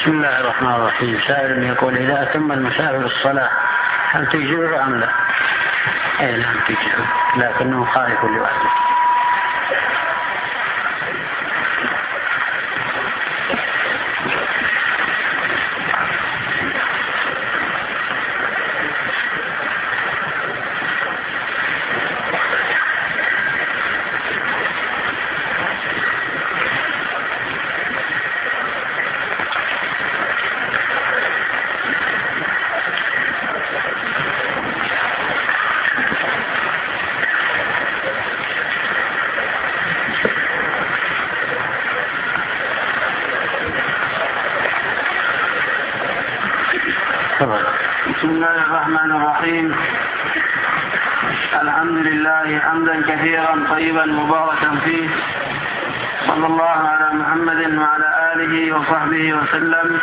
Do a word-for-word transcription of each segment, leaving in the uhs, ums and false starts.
بسم الله الرحمن الرحيم. سائل يقول إذا أتم المسافر الصلاة هل تجزئه أم لا؟ أي نعم تجزئه، لكنه خالف لوحده. بسم الله الرحمن الرحيم. الحمد لله حمدا كثيرا طيبا مباركا فيه، صلى الله على محمد وعلى آله وصحبه وسلم.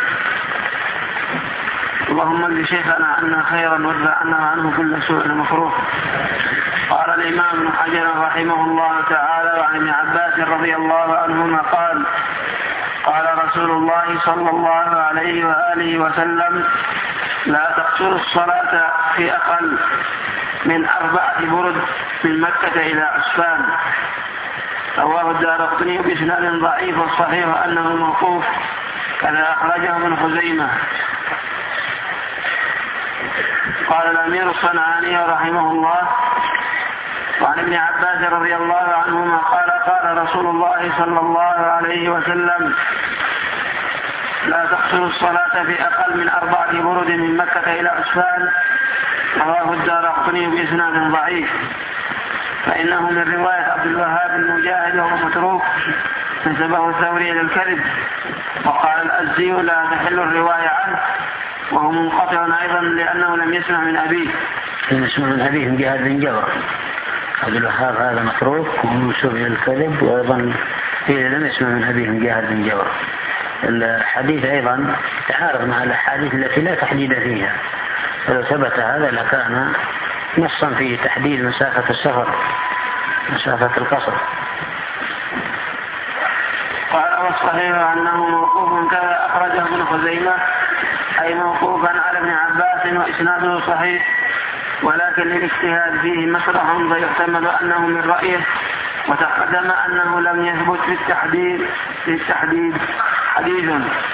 اللهم اجز شيخنا عنا خيرا وادفع عنا عنه كل سوء مكروه. قال الإمام ابن حجر رحمه الله تعالى وعن ابن عباس رضي الله عنهما قال قال رسول الله صلى الله عليه وآله وسلم: لا تقصر الصلاة في أقل من أربعة برد من مكة إلى عسفان. رواه الدارقطني بإسناد ضعيف، والصحيح أنه موقوف، كذا أخرجه ابن خزيمة. قال الأمير الصنعاني رحمه الله وعن ابن عباس رضي الله عنهما قال قال رسول الله صلى الله عليه وسلم: لا تقصر الصلاة في أقل من أربعة برد من مكة إلى عسفان. رواه الدارقطني بإسناد ضعيف، فإنه من رواية عبد الوهاب المجاهد وهو متروك، نسبه الثوري إلى الكذب. وقال الأزدي: لا تحل الرواية عنه، وهو منقطع أيضا لأنه لم يسمع من أبيه. لم يسمع من أبيه من جهاد بن جبر. عبد الوهاب هذا متروك ومنسوب إلى الكذب، وأيضا لم يسمع من أبيه من جهاد بن جبر. الحديث أيضا تعارض مع الأحاديث التي لا تحديد فيها، فلو ثبت هذا لكان نصا في تحديد مسافة السفر، مسافة القصر. قال والصحيح أنه موقوف، كذا أخرجه ابن خزيمة، أي موقوفا على ابن عباس، وإسناده صحيح، ولكن للاجتهاد فيه مسرح فيحتمل أنه من رأيه، وتقدم أنه لم يثبت في التحديد في التحديد حديث.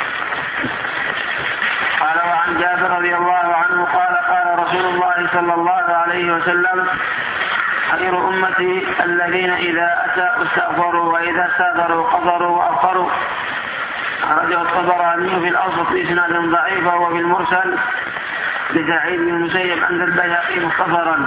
قال وعن جابر رضي الله عنه قال قال رسول الله صلى الله عليه وسلم: خير أمتي الذين إذا أساءوا استغفروا، وإذا سافروا قصروا وأخروا. أخرجه الطبراني في الأوسط بإسناد ضعيف، وفي المرسل لسعيد بن المسيب عند البيهقي مختصرا.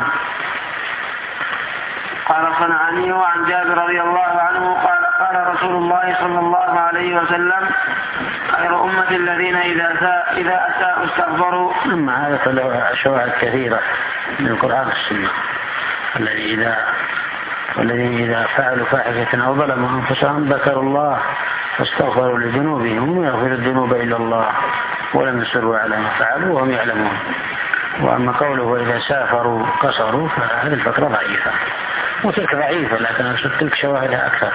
قال الصنعاني وعن جابر رضي الله عنه قال قال رسول الله صلى الله عليه وسلم: خير أمة الذين إذا أساء إذا أساءوا استغفروا. أما هذا فله شواهد كثيرة من القرآن والسنة. الذي إذا والذين إذا فعلوا فاحشة أو ظلموا أنفسهم ذكروا الله فاستغفروا لذنوبهم ويغفر الذنوب إلا الله ولم يصروا على ما فعلوا وهم يعلمون. وأما قوله إذا سافروا قصروا فهذه الفكرة ضعيفة، وتلك ضعيفة لكن تلك شواهدها أكثر.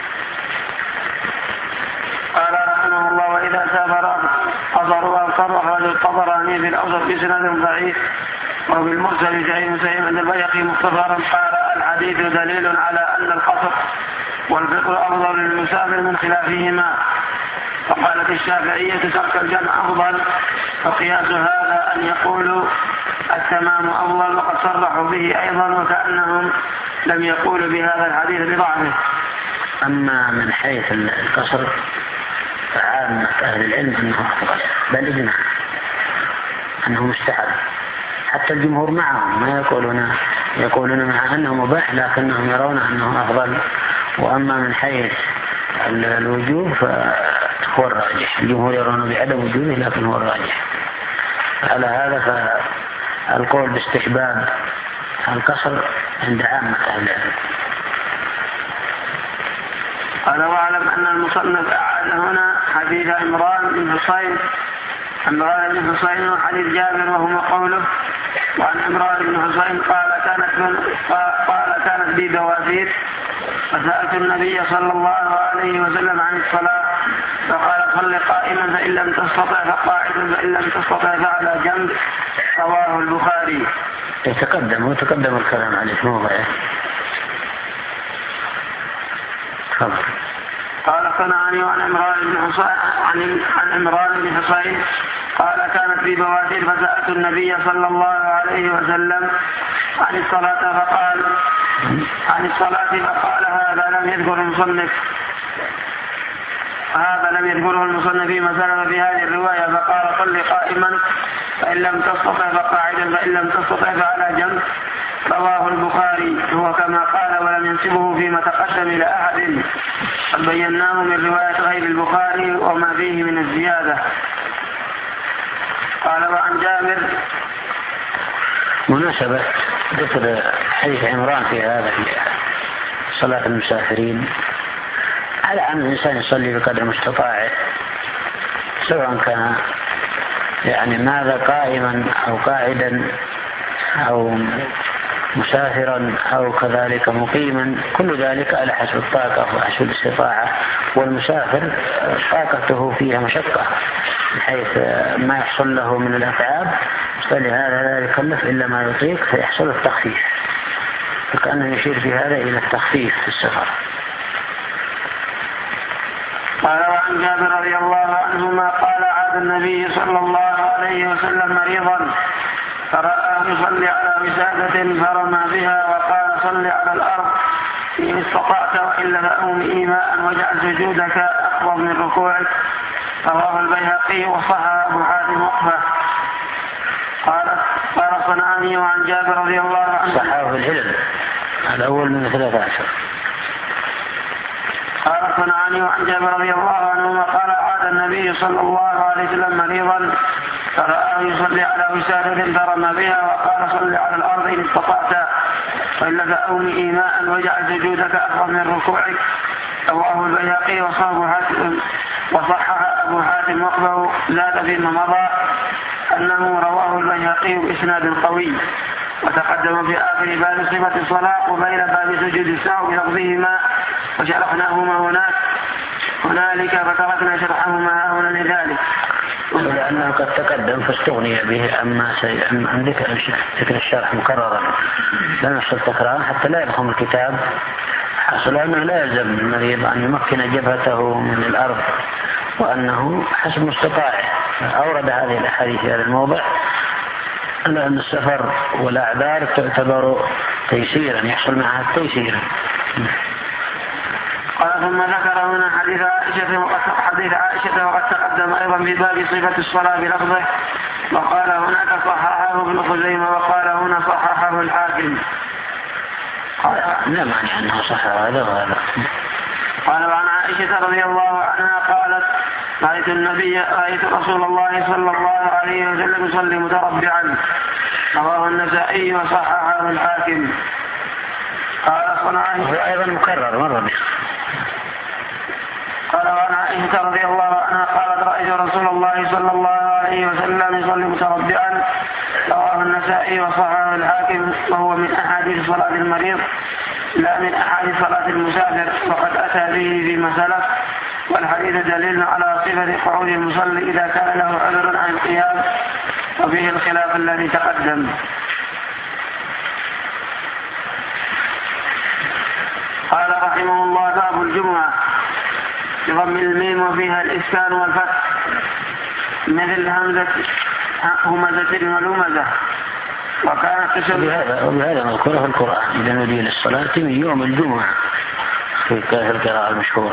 قال رحمه الله: وإذا سافر قصروا وأبصروا. أخرج الطبراني في الأوسط بسند ضعيف، وفي المرسل سعيد بن مسيب عند البيهقي مختصرا. قال الحديث دليل على أن القصر والفطر أفضل للمسافر من خلافهما. فقالت الشافعية ترك الجمع أفضل، فقياس هذا أن يقولوا التمام أفضل، وقد صرحوا به أيضا، وكأنهم لم يقولوا بهذا الحديث بضعفه. أما من حيث القصر فعامة أهل العلم أنه أفضل، بل إجماع أنه مستحب، حتى الجمهور معهم ما يقولون يقولون مع أنه مباح لكنهم يرون أنه أفضل. وأما من حيث الوجوب فهو الراجح، الجمهور يرون بعدم وجوبه لكن هو الراجح. على هذا فالقول باستحباب القصر عند عامة أهل العلم. قال واعلم أن المصنف أعاد هنا حديث عمران بن حسين عمران بن حسين وحديث جابر، وهما قوله: وعن عمران بن حسين قال كانت من قال كانت بي بواسير فسألت النبي صلى الله عليه وسلم عن الصلاة فقال صل قائما فإن لم تستطع فقاعدا فإن لم تستطع فعلى جنب. رواه البخاري. يتقدم وتقدم الكلام عليه في موضعه. تفضل. قال صنعاني عن عمران بن حصين عن عن عمران بن حصين قال كانت في بوادر فسألت النبي صلى الله عليه وسلم عن الصلاة فقال عن الصلاة فقال هذا لم يذكر المصنف هذا لم يذكره المصنف فيما سلف في هذه الرواية. فقال صل قائما فإن لم تستطع فقاعدا فإن لم تستطع فعلى جنب. رواه البخاري. هو كما قال ولم ينسبه فيما تقدم إلى أحد، قد بيناه من رواية غير البخاري وما فيه من الزيادة. قال وعن جابر. مناسبة ذكر حديث عمران في هذا في صلاة المسافرين على أن الإنسان يصلي بقدر مستطاعه، سواء كان يعني ماذا قائما أو قاعدا أو مسافرا أو كذلك مقيما، كل ذلك على حسب الطاقة وحسب الاستطاعة. والمسافر طاقته فيها مشقة بحيث ما يحصل له من الأتعاب، فلهذا لا يكلف إلا ما يطيق فيحصل التخفيف. فكأنه يشير في هذا إلى التخفيف في السفر. قال وعن جابر رضي الله عنهما قال عاد النبي صلى الله عليه وسلم مريضا فرآه يصلي على وسادة فرمى بها وقال صل على الأرض إن استطعت وإلا فأوم إيماء واجعل سجودك أقرب من ركوعك. رواه البيهقي وصححه أبو حاتم وقفه. قال قال صنعاني وعن جابر رضي الله عنه صححه العلم الأول من ثلاثة عشر. قال صنعاني وعن جابر رضي الله عنهما قال عاد النبي صلى الله عليه وسلم مريضا فرآه يصلي على وسادة فرمى بها وقال صل على الأرض إن استطعت وإلا فأوم إيماء واجعل سجودك أقرب من ركوعك. رواه البيهقي وصحح أبو حاتم وقفه. زاد فيما مضى أنه رواه البيهقي بإسناد قوي، وتقدم في آخر باب صفة الصلاة وبين باب سجود السهو بلفظهما وشرحناهما هناك هنالك فتركنا شرحهما هنا لذلك، لأنه قد تقدم فاستغني به أما عن ذكر الشرح مكررا لا نحصل تكرارا حتى لا يضخم الكتاب. حصل أنه لا يلزم المريض أن يمكن جبهته من الأرض وأنه حسب مستطاعه. أورد هذه الأحاديث في هذا الموضع أن السفر والأعذار تعتبر تيسيرا يحصل معها التيسير. قال ثم ذكر هنا حديث عائشة حديث عائشة وقد تقدم أيضا في باب صفة الصلاة بلفظه، وقال هناك صححه ابن خزيمة وقال هنا صححه الحاكم. لا معنى أنه صح هذا وهذا. قال وعن عائشة رضي الله عنها قالت رأيت النبي رأيت رسول الله صلى الله عليه وسلم يصلي متربعا. رواه النسائي وصححه الحاكم. قال صنعاني هو أيضا مكرر مرة به. قال وعن عائشة رضي الله عنها قالت رأيت رسول الله صلى الله عليه وسلم يصلي متربعا. رواه النسائي وصححه الحاكم، وهو من أحاديث صلاة المريض لا من أحاديث صلاة المسافر، وقد أتى به فيما سلف. والحديث دليل على صفة قعود المصلي إذا كان له عذر عن القيام، وفيه الخلاف الذي تقدم. قال رحمه الله باب الجمعة بضم الميم وفيها الإسكان والفتح مثل همزة همزة والهمزة. وكان قسم وبهذا وبهذا مذكور في القرآن إذا نودي للصلاة من يوم الجمعة في القراءة المشهورة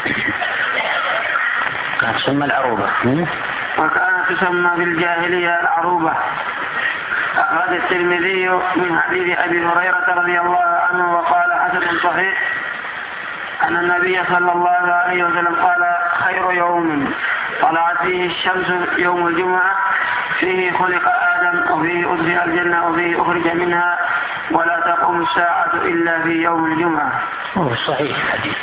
كانت تسمى العروبة. وكانت تسمى في الجاهلية العروبة. أخرج الترمذي من حديث أبي هريرة رضي الله عنه وقال حسن صحيح أن النبي صلى الله عليه وسلم قال خير يوم طلعت فيه الشمس يوم الجمعة فيه خلق آدم وفيه أدخل الجنة وفيه أخرج منها ولا تقوم الساعة إلا في يوم الجمعة. هو صحيح الحديث.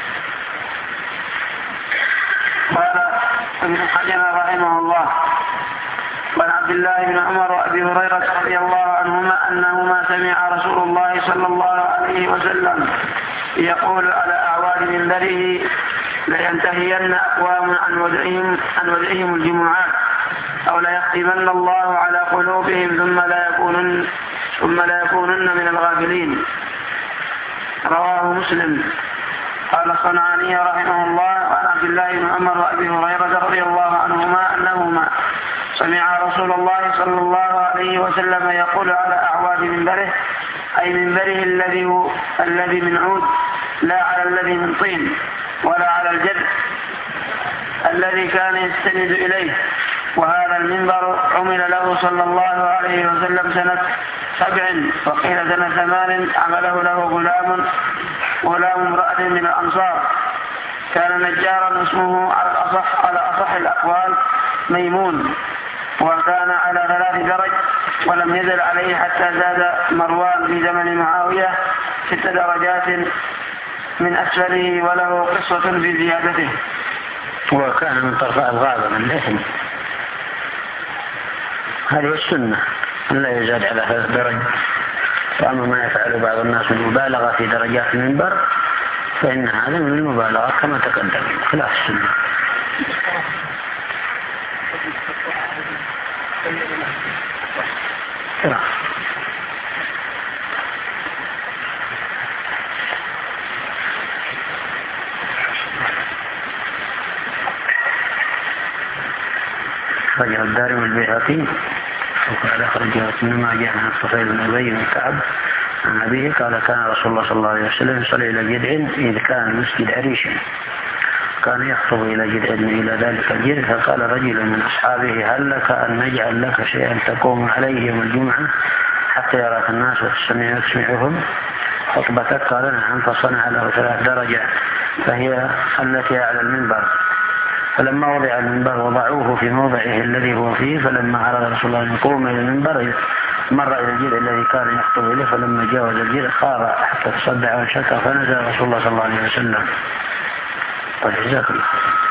قال ابن حجر رحمه الله وعن عبد الله بن عمر وأبي هريرة رضي الله عنهما أنهما سمع رسول الله صلى الله عليه وسلم يقول على أعواد منبره لينتهين أقوام عن ودعهم, عن ودعهم الجمعات أو ليختمن الله على قلوبهم ثم لا يكونن, ثم لا يكونن من الغافلين. رواه مسلم. قال الصنعاني رحمه الله: وعن عبد الله بن عمر وأبي هريرة رضي الله عنهما أنهما سمع رسول الله صلى الله عليه وسلم يقول على أعواد منبره، أي منبره الذي هو الذي من عود، لا على الذي من طين، ولا على الجد الذي كان يستند إليه. وهذا المنبر عمل له صلى الله عليه وسلم سنة سبع، وقيل سنة ثمان، عمله له غلام غلام امرأة من الأنصار، كان نجارا اسمه على الأصح, على أصح الأقوال ميمون، وكان على ثلاث درج، ولم يزل عليه حتى زاد مروان في زمن معاوية ست درجات من أسفله، وله قصة في زيادته. وكان من طرفاء الغابة من الإثم. هذه السنة أن لا يزاد على هذا الدرج. وأما ما يفعل بعض الناس المبالغة في درجات المنبر فإن هذا من المبالغة كما تقدم خلاف السنة. خرج الدارمي البيهقي وقال خرج ابن ماجه عن الطفيل بن أبي بن كعب عن أبيه قال: كان رسول الله صلى الله عليه وسلم يصلي إلى جذع إذ كان المسجد عريشا، كان يخطب إلى جذع إلى ذلك الجذع، فقال رجل من أصحابه: هل لك أن نجعل لك شيئا تقوم عليه يوم الجمعة حتى يراك الناس وتسمعهم خطبتك؟ قال: نعم. فصنع له ثلاث درجات فهي التي على المنبر. فلما وضع المنبر وضعوه في موضعه الذي هو فيه، فلما أراد رسول الله أن يقوم إلى المنبر مر إلى الجذع الذي كان يخطب إليه، فلما جاوز الجذع خار حتى تصدع وانشكى، فنزل رسول الله صلى الله عليه وسلم. قال: جزاك الله.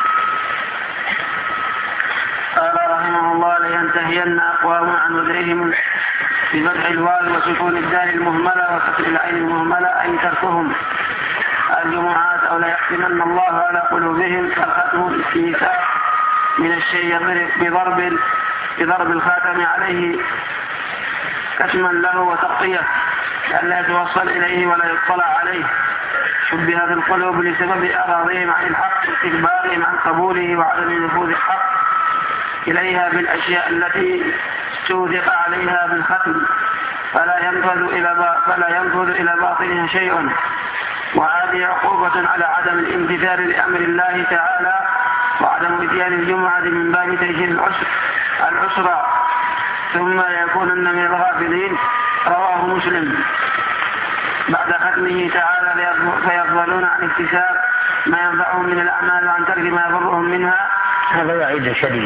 قال رحمه الله: لينتهين أقوام عن وضعهم بفتح الواو وسكون الدال المهملة وكسر العين المهملة، أي تركهم الجمعات أو ليختمن الله على قلوبهم. الختم الاستيثاق من الشيء بضرب بضرب الخاتم عليه كتما له وتغطية لئلا يتوصل إليه ولا يطلع عليه. شبه بالقلوب لسبب أراضيهم عن الحق واستكبارهم عن قبوله وعدم نفوذ الحق إليها بالأشياء التي استوثق عليها بالختم، فلا ينفذ إلى فلا ينفذ إلى باطنها شيء. وهذه عقوبة على عدم الامتثال لأمر الله تعالى وعدم إتيان الجمعة من باب تيسير العسرى، ثم يكونن من الغافلين. رواه مسلم. بعد ختمه تعالى فيفضلون عن اكتساب ما ينفعهم من الأعمال وعن ترك ما يضرهم منها. هذا وعيد شديد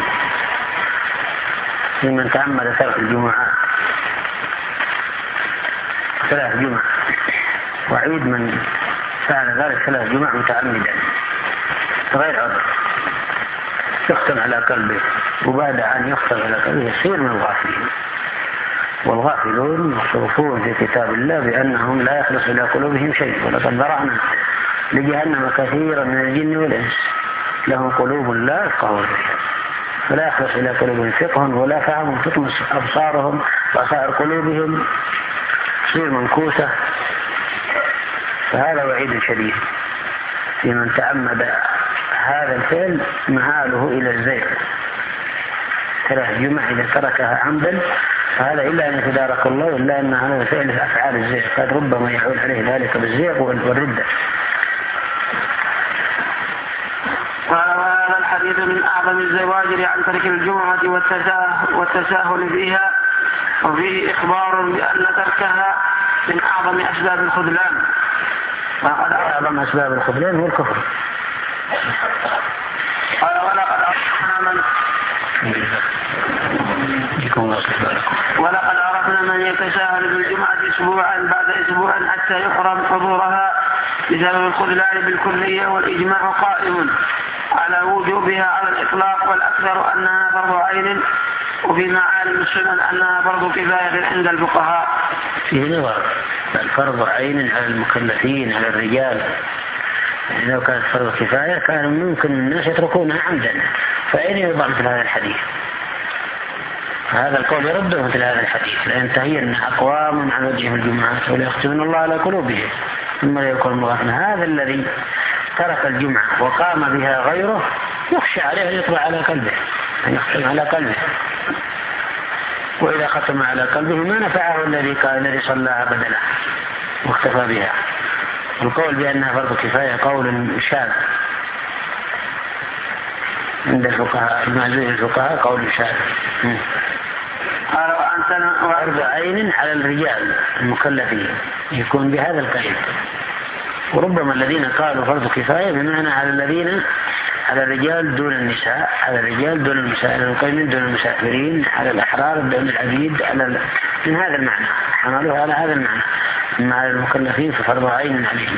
لمن تعمد ترك الجمعات ثلاث جمع، وعيد من فعل ذلك ثلاث جمع متعمدا غير عذر يختم على قلبه، وبعد أن يختم على قلبه يصير من الغافلين. والغافلون مصروفون في كتاب الله بأنهم لا يخلص إلى قلوبهم شيء. ولقد ذرعنا لجهنم كثيرا من الجن والإنس لهم قلوب لا يفقهون بها فلا يخلص إلى قلوبهم فقه ولا فهم، تطمس أبصارهم وأبصار قلوبهم تصير منكوسة. فهذا وعيد شديد في من تعمد هذا الفعل مآله إلى الزيغ. ثلاث جمع إذا تركها عمدا فهذا إلا أن يتدارك الله، إلا أن هذا الفعل أفعال الزيغ، قد ربما يعود عليه ذلك بالزيغ والردة. قال: وهذا الحديث من أعظم الزواجر عن ترك الجمعة والتساهل فيها، وفيه إخبار بأن تركها من أعظم أسباب الخذلان. وقد أعظم أسباب الخذلان هو الكفر. قال: ولقد عرفنا من ولقد عرفنا من يتساهل بالجمعة أسبوعا بعد أسبوع حتى يحرم حضورها بسبب الخذلان بالكلية، والإجماع قائم على وجوبها على الإطلاق، والأكثر أنها فرض عين، وفي معالم السنن أنها فرض كفاية عند الفقهاء. في نظر الفرض عين على المكلفين على الرجال يعني لو كانت فرض كفاية كان ممكن الناس يتركونها عمدا، فأين يوضع مثل هذا الحديث؟ هذا القول يرد مثل هذا الحديث: لينتهين أقوام عن وجه الجمعة وليختمن الله على قلوبهم ثم يكون مغفل. هذا الذي ترك الجمعة وقام بها غيره يخشى عليه أن يطبع على قلبه، أن يختم على قلبه، وإذا ختم على قلبه ما نفعه الذي قال الذي صلى بدله واكتفى بها. القول بأنها فرض كفاية قول شاذ عند الفقهاء، المعزول الفقهاء قول شاذ. فرض عين على الرجال المكلفين يكون بهذا القيد، وربما الذين قالوا فرض كفاية بمعنى على الذين على الرجال دون النساء، على الرجال دون النساء، على المقيمين دون المسافرين، على الأحرار دون العبيد، على من هذا المعنى حملوها على هذا المعنى، أما على المكلفين ففرض عين عليهم.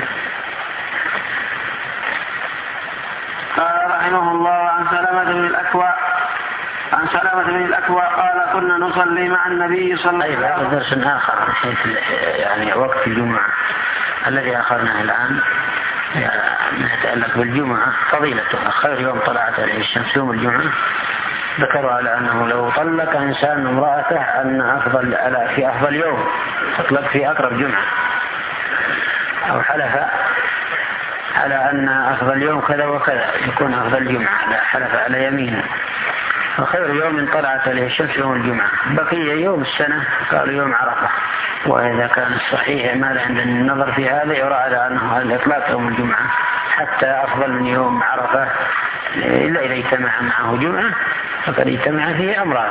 قال رحمه الله عن سلمة بن الأكوع عن سلمة بن الأكوع قال كنا نصلي مع النبي صلى الله عليه وسلم. هذا درس آخر من حيث يعني وقت الجمعة الذي أخذناه الآن ما يتعلق بالجمعة فضيلتها. خير يوم طلعت عليه الشمس يوم الجمعة. ذكروا على أنه لو طلق إنسان امرأته أن أفضل على في أفضل يوم تطلق في أقرب جمعة، أو حلف على أن أفضل يوم كذا وكذا يكون أفضل جمعة، لا حلف على يمينه. فخير يوم طلعت عليه الشمس يوم الجمعة، بقي يوم السنة قالوا يوم عرفة. وإذا كان الصحيح ما عند النظر في هذا يرى على أنه الإطلاق يوم الجمعة حتى أفضل من يوم عرفة، إلا إذا اجتمع معه جمعة فقد اجتمع فيه أمران.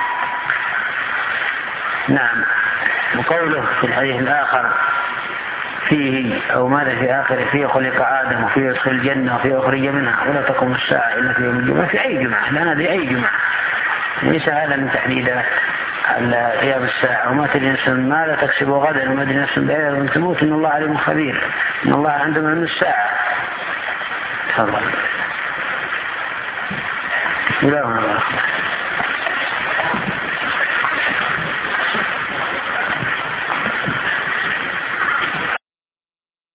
نعم. وقوله في الحديث الآخر فيه أو ماذا في آخر فيه خلق آدم وفيه يدخل الجنة وفيه أخرج منها ولا تقوم الساعة إلا في يوم الجمعة. في أي جمعة؟ لا ندري أي جمعة، ليس هذا من تحديدات قيام الساعة. وما تدري نفس ماذا تكسب غدا وما تدري نفس بأي أرض تموت، إن الله عليم خبير، إن الله عنده علم الساعة. تفضل. بسم الله الرحمن الرحيم.